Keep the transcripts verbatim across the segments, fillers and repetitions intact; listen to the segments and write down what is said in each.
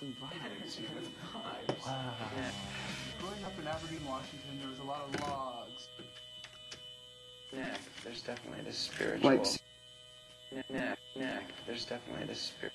some vibes. Wow. Growing up in Aberdeen, Washington, there was a lot of logs. Nick, there's definitely this spiritual. Like, Nick, Nick, Nick, there's definitely this spirit.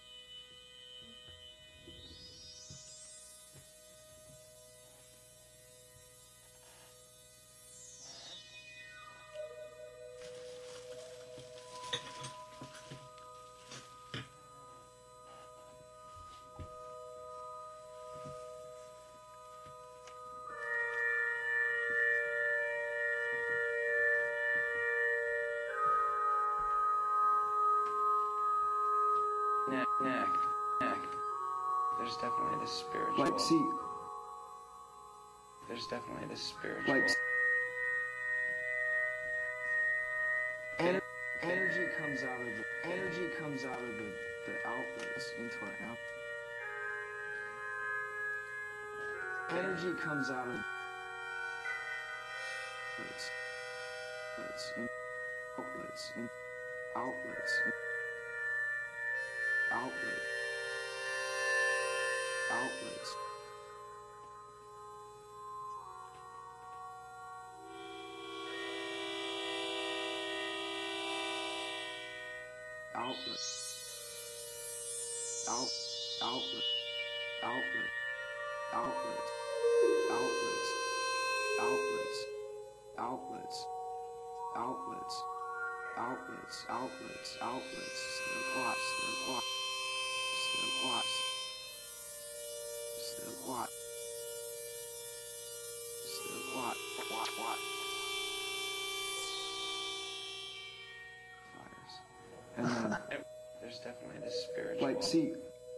Nick, Nick, Nick, there's definitely this spiritual. like, see, There's definitely this spiritual. like, ener- energy comes out of the energy comes out of the, the outlets into our out. Energy comes out of outlets, outlets, in, outlets, in, outlets, in, outlet, outlets. Outlet, out, outlet, outlet, outlet, outlets, outlets, outlets, outlets, outlets, outlets, outlets, still quats, still quats, still quats, still quat, still quat, quat, quat. Fires. And then, There's definitely this spiritual. like, see,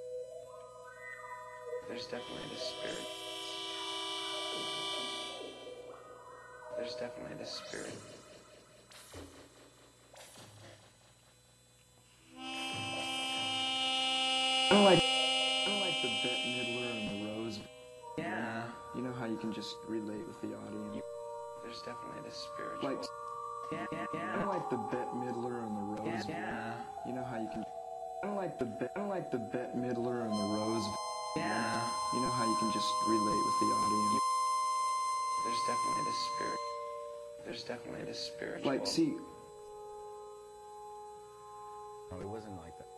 There's definitely this spirit. There's definitely this spirit. I don't like, I don't like the Bette Midler and the Rose. Yeah. You know how you can just relate with the audience. There's definitely this spiritual. Like, yeah, yeah, I yeah. don't like the Bette Midler and the Rose. Yeah. You know how you can. I don't like the Be- I don't like the Bette Midler and the Rose. Yeah. You know how you can just relate with the audience. There's definitely this spirit. There's definitely this spiritual. Like, see, No, it wasn't like that.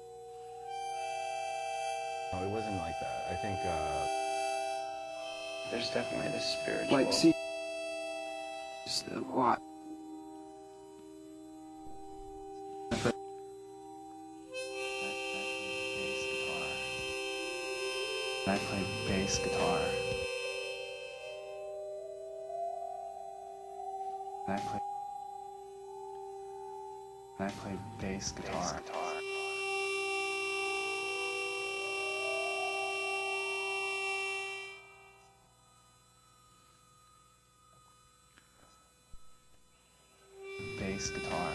No, it wasn't like that. I think, uh... There's definitely this spiritual. like, see, still what? I play bass guitar. I play. I play bass guitar. Bass guitar.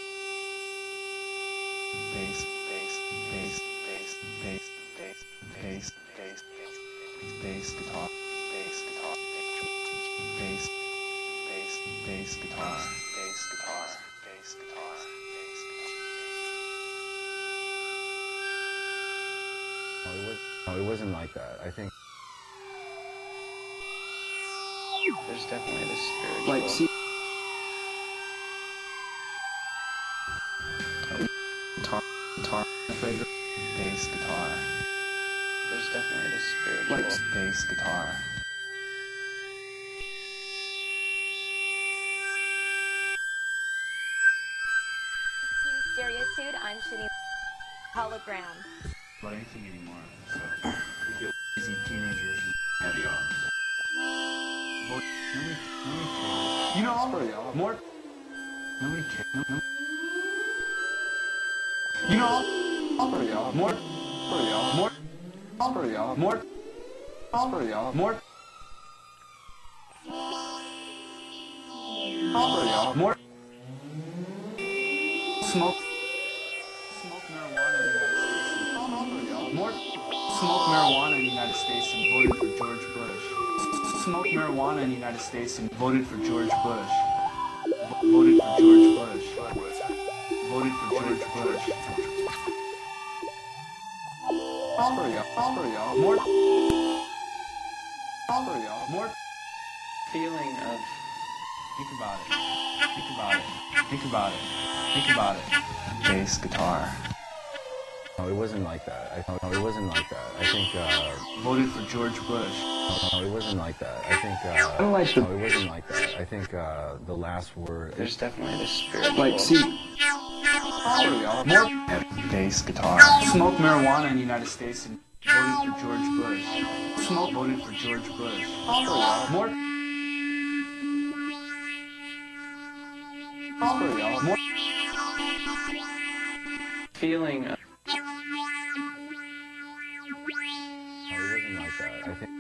Bass, bass, bass, bass, bass, bass, bass, bass, bass guitar. Bass guitar. Bass, bass, bass guitar. Bass guitar. Bass guitar. Bass guitar. No, it, was, no, it wasn't like that. I think... There's definitely this spiritual. Like, see, guitar, guitar, my favorite. Bass guitar. There's definitely this spiritual. Like, bass guitar. To Stereotude, I'm shooting hologram. About anything anymore, so we feel lazy teenagers and heavy on. Well, nobody, nobody cares. You know, pretty awful. more. Nobody cares. No, no. You know, pretty awful. more, Pretty awful. more, Pretty awful. more, Pretty awful. more, Pretty awful. more. Smoke. Smoke marijuana in the United States. More. Smoke marijuana in the United States and voted for George Bush. Smoke marijuana in the United States and voted for George Bush. V- voted for George Bush. Voted for George Bush. for y'all. For y'all. More. For y'all. More. Feeling of Think about it. Think about it. Think about it. Think about it. Bass guitar. No, it wasn't like that. I no, it wasn't like that. I think. Uh, Voted for George Bush. no, it wasn't like that. I think. Uh, I don't like the- no, it wasn't like that. I think uh, the last word. there's definitely this spiritual. Like, see, For y'all. More. Bass guitar. Smoked marijuana in the United States and voted for George Bush. Smoke voted for George Bush. For y'all. More. For y'all. More. Feeling of No, it wasn't like that. I think.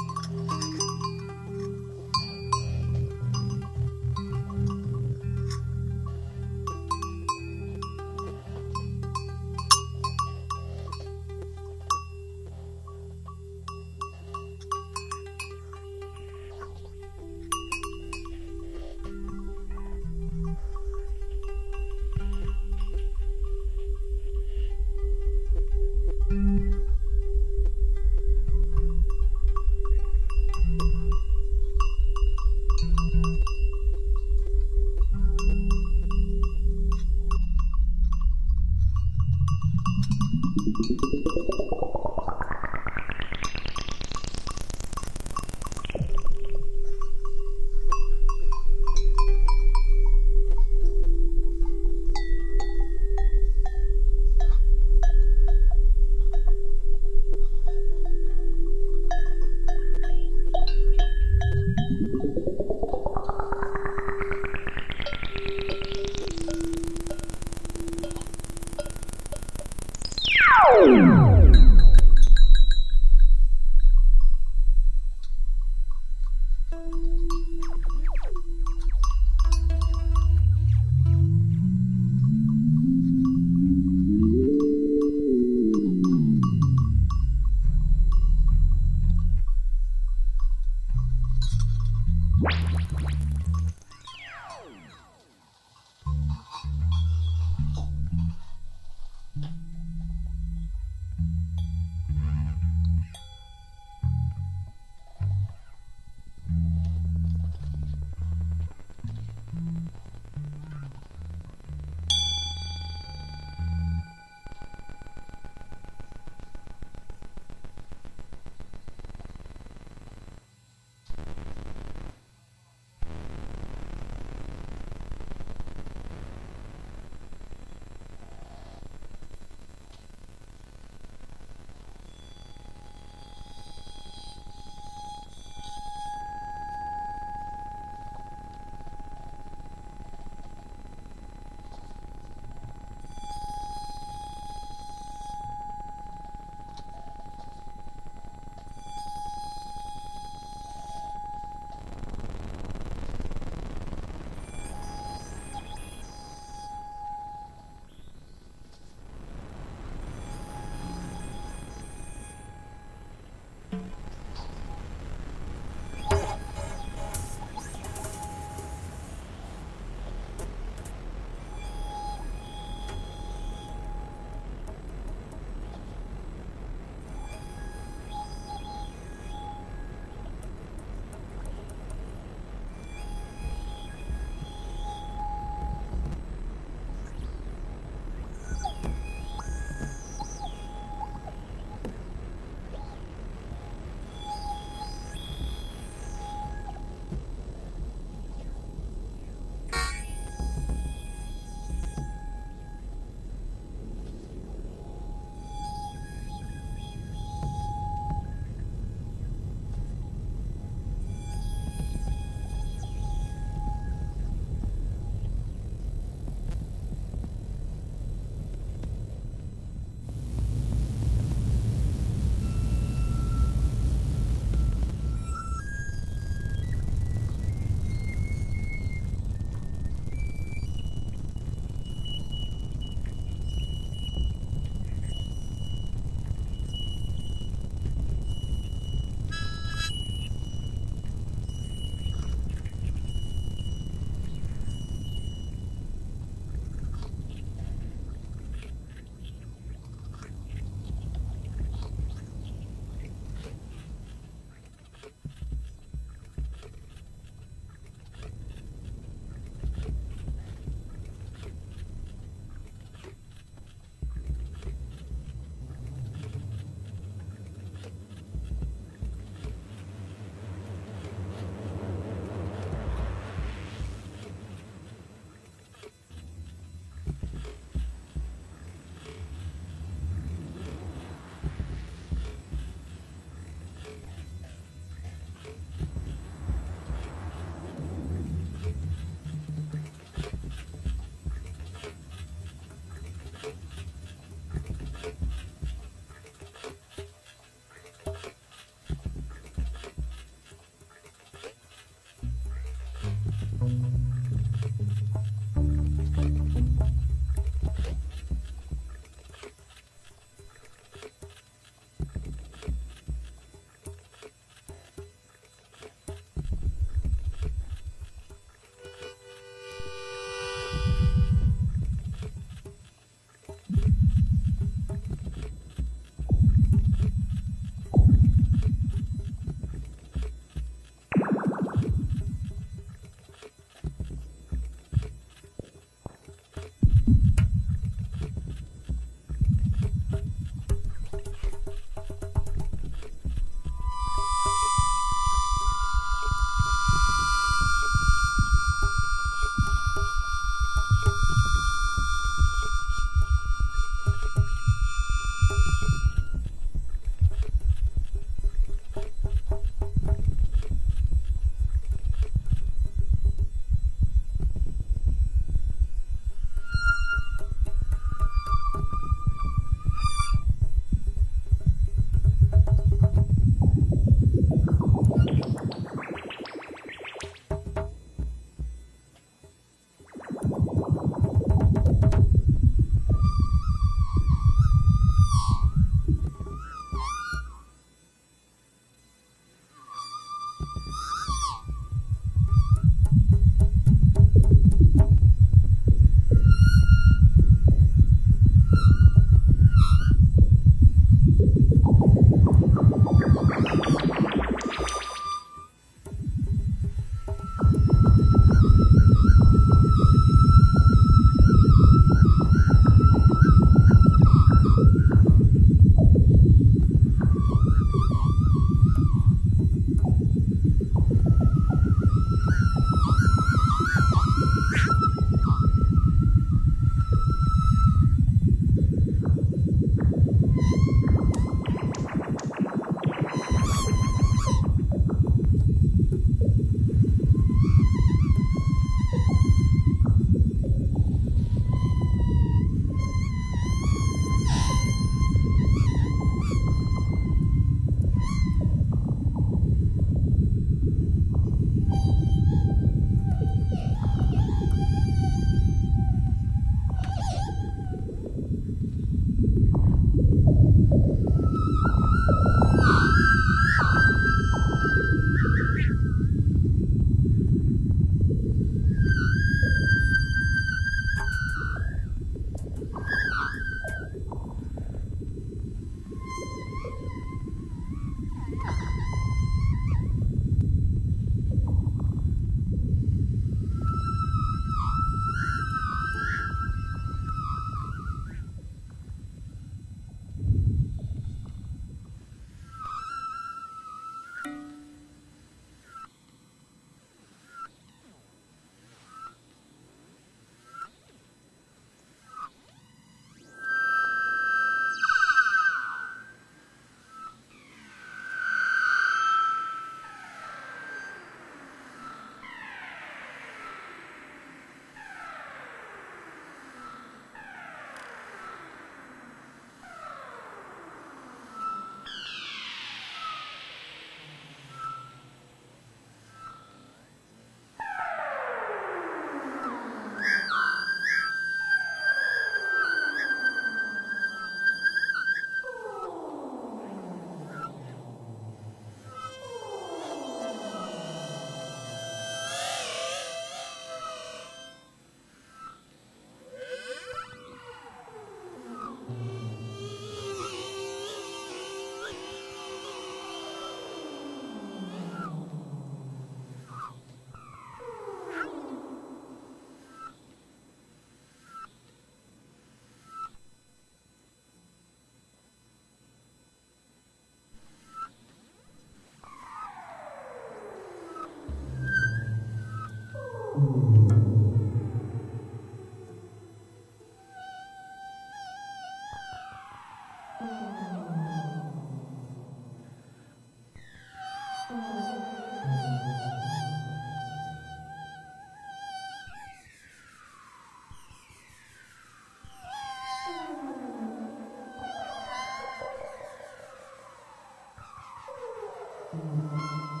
Mm-hmm.